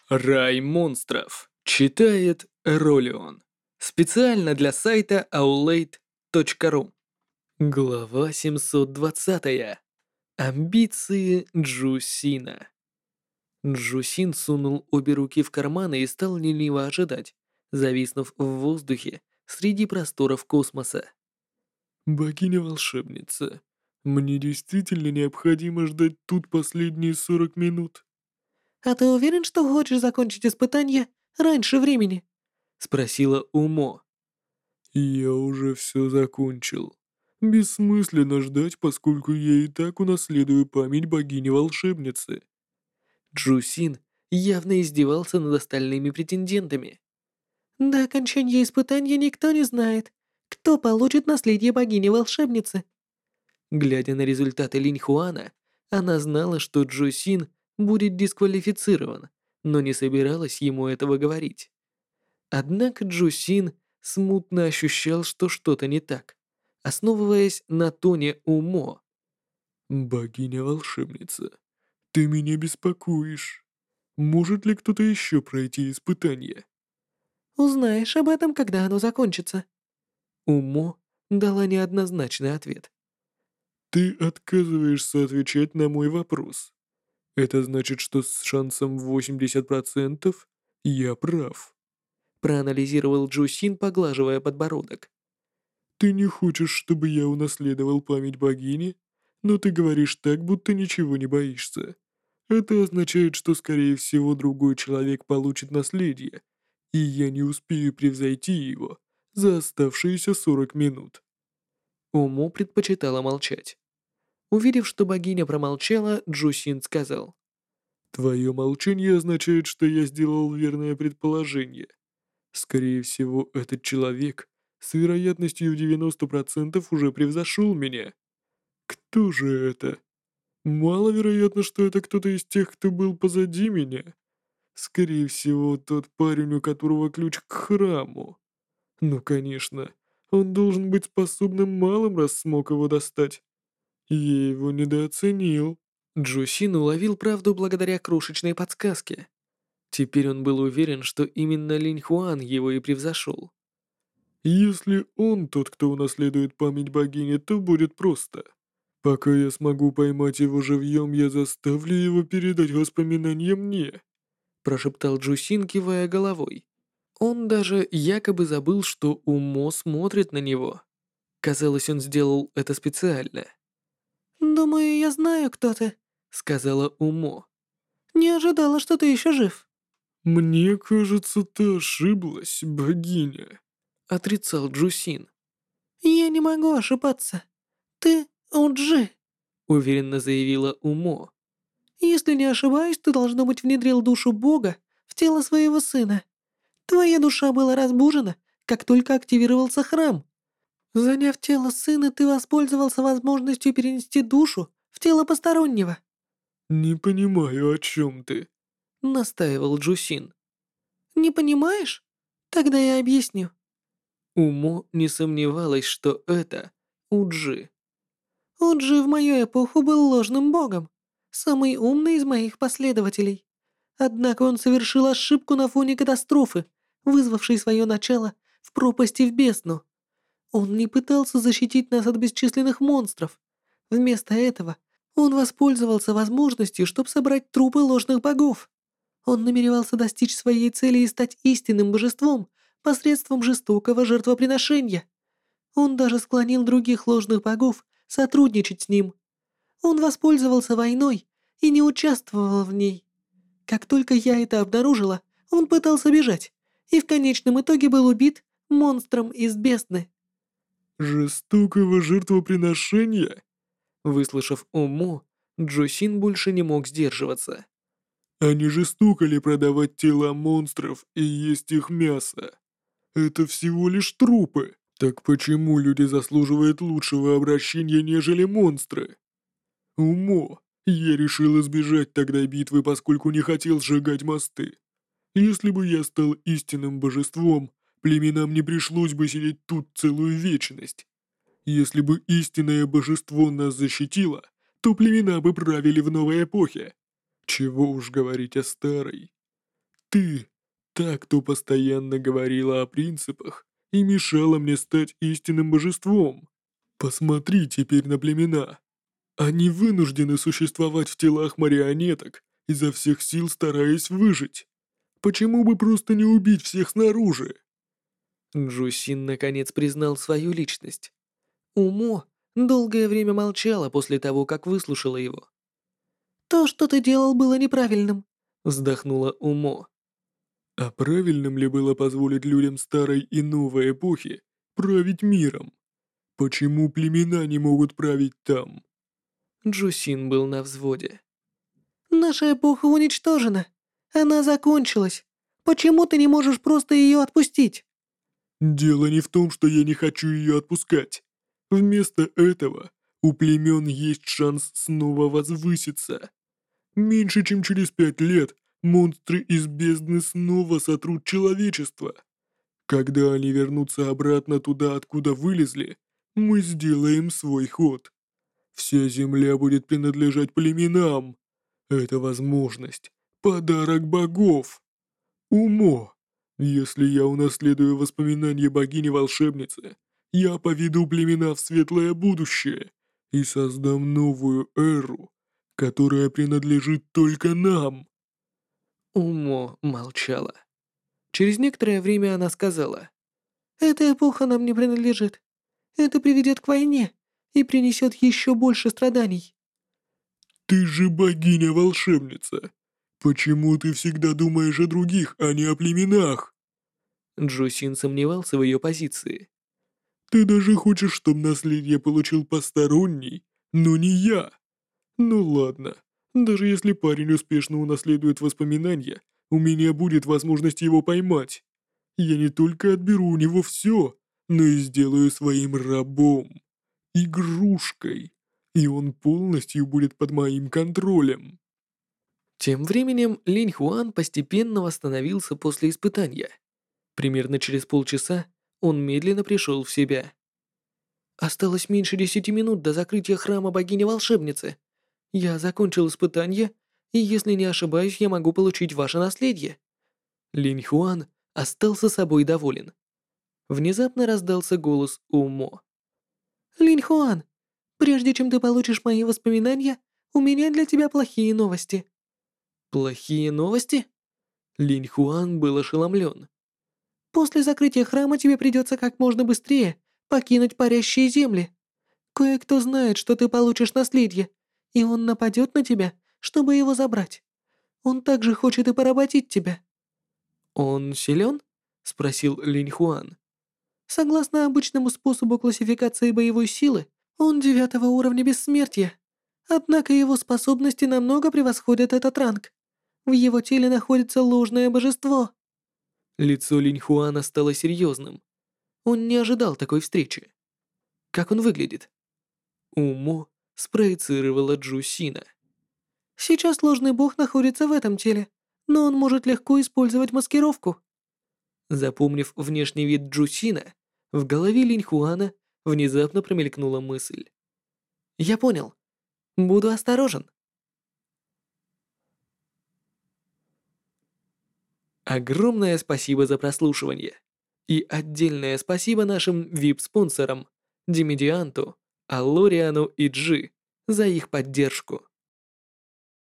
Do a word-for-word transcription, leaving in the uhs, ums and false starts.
Рай монстров. Читает Ролион. Специально для сайта аулейт точка ру. Глава семьсот двадцать. Амбиции Джусина. Джусин сунул обе руки в карманы и стал лениво ожидать, зависнув в воздухе среди просторов космоса. «Богиня-волшебница, мне действительно необходимо ждать тут последние сорок минут?» «А ты уверен, что хочешь закончить испытание раньше времени?» — спросила Умо. «Я уже все закончил. Бессмысленно ждать, поскольку я и так унаследую память богини-волшебницы». Джусин явно издевался над остальными претендентами. «До окончания испытания никто не знает, кто получит наследие богини-волшебницы». Глядя на результаты Линьхуана, она знала, что Джусин будет дисквалифицирован, но не собиралась ему этого говорить. Однако Джусин смутно ощущал, что что-то не так, основываясь на тоне Умо. «Богиня-волшебница, ты меня беспокоишь. Может ли кто-то еще пройти испытание?» «Узнаешь об этом, когда оно закончится». Умо дала неоднозначный ответ. «Ты отказываешься отвечать на мой вопрос. Это значит, что с шансом восемьдесят процентов я прав», проанализировал Джусин, поглаживая подбородок. «Ты не хочешь, чтобы я унаследовал память богини, но ты говоришь так, будто ничего не боишься. Это означает, что, скорее всего, другой человек получит наследие, и я не успею превзойти его за оставшиеся сорок минут». Уму предпочитала молчать. Увидев, что богиня промолчала, Джусин сказал. «Твое молчание означает, что я сделал верное предположение. Скорее всего, этот человек с вероятностью в девяносто процентов уже превзошел меня. Кто же это? Маловероятно, что это кто-то из тех, кто был позади меня. Скорее всего, тот парень, у которого ключ к храму. Ну, конечно, он должен быть способным малым, раз смог его достать. Я его недооценил». Джусин уловил правду благодаря крошечной подсказке. Теперь он был уверен, что именно Линь Хуан его и превзошел. «Если он тот, кто унаследует память богини, то будет просто. Пока я смогу поймать его живьем, я заставлю его передать воспоминания мне», прошептал Джусин, кивая головой. Он даже якобы забыл, что Умо смотрит на него. Казалось, он сделал это специально. «Думаю, я знаю, кто ты», — сказала Умо. «Не ожидала, что ты еще жив». «Мне кажется, ты ошиблась, богиня», — отрицал Джусин. «Я не могу ошибаться. Ты Уджи. Уверенно заявила Умо. Если не ошибаюсь, ты, должно быть, внедрил душу Бога в тело своего сына. Твоя душа была разбужена, как только активировался храм. Заняв тело сына, ты воспользовался возможностью перенести душу в тело постороннего». «Не понимаю, о чем ты», — настаивал Джусин. «Не понимаешь? Тогда я объясню». Умо не сомневалась, что это Уджи. Уджи в мою эпоху был ложным богом, самый умный из моих последователей. Однако он совершил ошибку на фоне катастрофы, вызвавшей свое начало в пропасти в бездну. Он не пытался защитить нас от бесчисленных монстров. Вместо этого он воспользовался возможностью, чтобы собрать трупы ложных богов. Он намеревался достичь своей цели и стать истинным божеством посредством жестокого жертвоприношения. Он даже склонил других ложных богов сотрудничать с ним. Он воспользовался войной и не участвовал в ней. Как только я это обнаружила, он пытался бежать и в конечном итоге был убит монстром из бездны». «Жестокого жертвоприношения?» Выслушав Уму, Джусин больше не мог сдерживаться. «А не жестоко ли продавать тела монстров и есть их мясо? Это всего лишь трупы. Так почему люди заслуживают лучшего обращения, нежели монстры? Умо, я решил избежать тогда битвы, поскольку не хотел сжигать мосты. Если бы я стал истинным божеством, племенам не пришлось бы сидеть тут целую вечность. Если бы истинное божество нас защитило, то племена бы правили в новой эпохе. Чего уж говорить о старой. Ты, та, кто постоянно говорила о принципах и мешала мне стать истинным божеством. Посмотри теперь на племена. Они вынуждены существовать в телах марионеток, изо всех сил стараясь выжить. Почему бы просто не убить всех снаружи? Джусин наконец признал свою личность. Умо долгое время молчала после того, как выслушала его. «То, что ты делал, было неправильным», — вздохнула Умо. А правильным ли было позволить людям старой и новой эпохи править миром? Почему племена не могут править там? Джусин был на взводе. «Наша эпоха уничтожена. Она закончилась. Почему ты не можешь просто ее отпустить?» Дело не в том, что я не хочу ее отпускать. Вместо этого у племен есть шанс снова возвыситься. Меньше чем через пять лет монстры из бездны снова сотрут человечество. Когда они вернутся обратно туда, откуда вылезли, мы сделаем свой ход. Вся земля будет принадлежать племенам. Это возможность, подарок богов. Умо, если я унаследую воспоминания богини-волшебницы, я поведу племена в светлое будущее и создам новую эру, которая принадлежит только нам. Умо молчала. Через некоторое время она сказала. «Эта эпоха нам не принадлежит. Это приведет к войне и принесет еще больше страданий». Ты же богиня-волшебница. Почему ты всегда думаешь о других, а не о племенах? Джусин сомневался в ее позиции. Ты даже хочешь, чтобы наследие получил посторонний, но не я. Ну ладно, даже если парень успешно унаследует воспоминания, у меня будет возможность его поймать. Я не только отберу у него все, но и сделаю своим рабом, игрушкой, и он полностью будет под моим контролем. Тем временем Линь Хуан постепенно восстановился после испытания. Примерно через полчаса он медленно пришел в себя. «Осталось меньше десяти минут до закрытия храма богини-волшебницы. Я закончил испытание, и если не ошибаюсь, я могу получить ваше наследие». Линь Хуан остался собой доволен. Внезапно раздался голос Умо. «Линь Хуан, прежде чем ты получишь мои воспоминания, у меня для тебя плохие новости». «Плохие новости?» Линь Хуан был ошеломлен. «После закрытия храма тебе придется как можно быстрее покинуть парящие земли. Кое-кто знает, что ты получишь наследие, и он нападет на тебя, чтобы его забрать. Он также хочет и поработить тебя». «Он силен?» — спросил Линь Хуан. «Согласно обычному способу классификации боевой силы, он девятого уровня бессмертия. Однако его способности намного превосходят этот ранг. В его теле находится ложное божество». Лицо Линь Хуана стало серьезным. Он не ожидал такой встречи. Как он выглядит? Умо спроецировала Джусина. Сейчас ложный бог находится в этом теле, но он может легко использовать маскировку. Запомнив внешний вид Джусина, в голове Линь Хуана внезапно промелькнула мысль. «Я понял. Буду осторожен». Огромное спасибо за прослушивание. И отдельное спасибо нашим ви ай пи-спонсорам Димедианту, Аллориану и Джи за их поддержку.